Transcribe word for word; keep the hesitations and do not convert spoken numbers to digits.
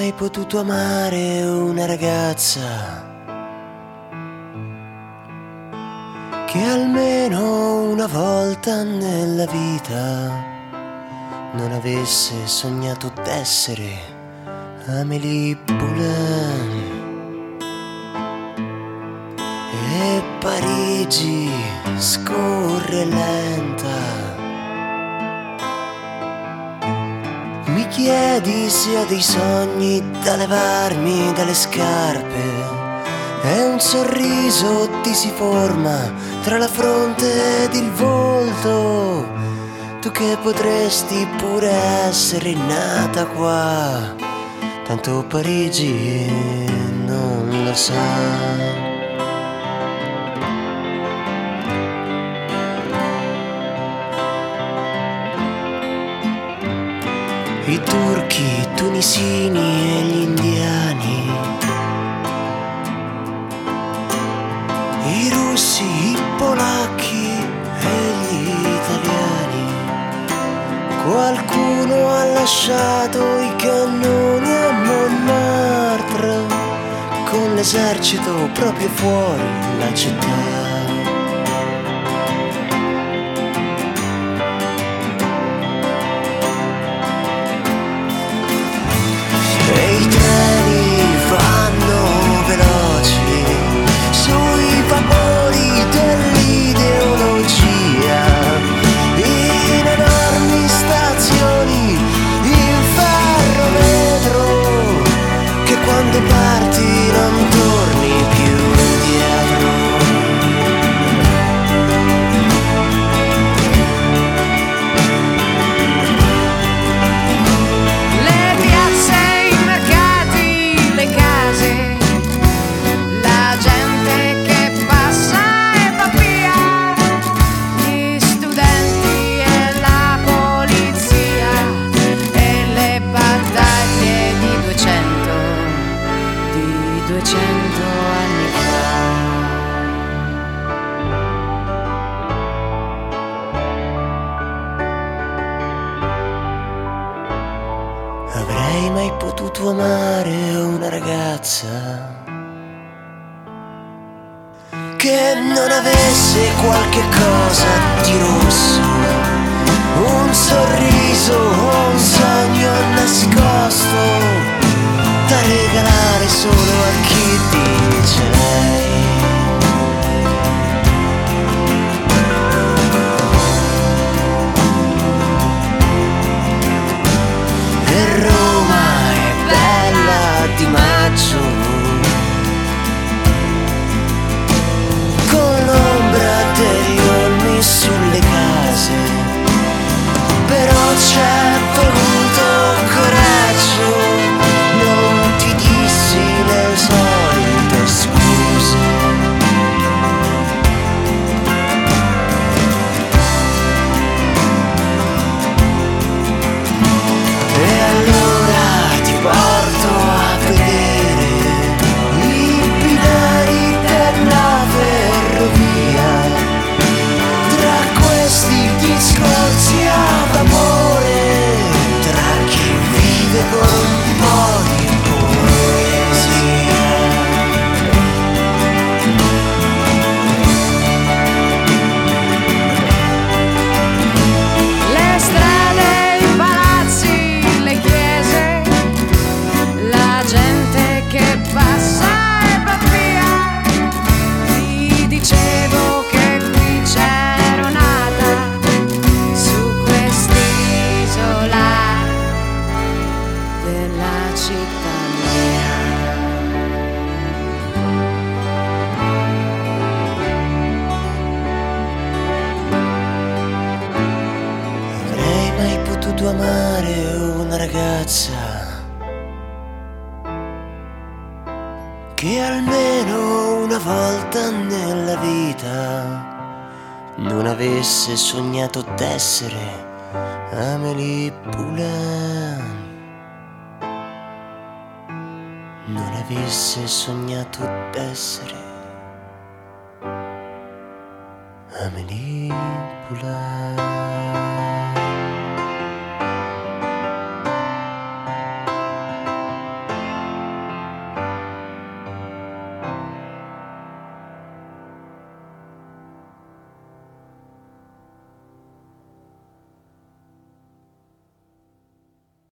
mai potuto amare una ragazza che almeno una volta nella vita non avesse sognato d'essere Amélie Poulain. E Parigi scorre lenta. Mi chiedi se ho dei sogni da levarmi dalle scarpe, e un sorriso ti si forma tra la fronte ed il volto. Tu che potresti pure essere nata qua, tanto Parigi non lo sa. I turchi, i tunisini e gli indiani, i russi, i polacchi e gli italiani. Qualcuno ha lasciato i cannoni a Montmartre, con l'esercito proprio fuori la città. E i treni vanno veloci sui vapori dell'ideologia, in enormi stazioni, in ferrometro, che quando parti non torni più indietro. Le piazze, i mercati, le case, la gente che passa e va via, gli studenti e la polizia, e le battaglie di duecento, di duecento anni fa. Avrei mai potuto amare una ragazza che non avesse qualche cosa di rosso, un sorriso o un sogno nascosto da regalare solo a chi dice lei. E Roma è bella di maggio, con l'ombra degli olmi sulle case, però c'è voluto coraggio, non ti dissi le solite scuse. E allora ti porto a vedere i binari della ferrovia, tra questi discorsi ad amore, tra chi vive con un po' di poesia. Le strade, i palazzi, le chiese, la gente che passa e va via. Ti dicevo che qui c'ero nata, su quest'isola della città mia. Avrei mai potuto amare una ragazza che almeno una volta nella vita non avesse sognato d'essere Amélie Poulain, non avesse sognato d'essere Amélie Poulain.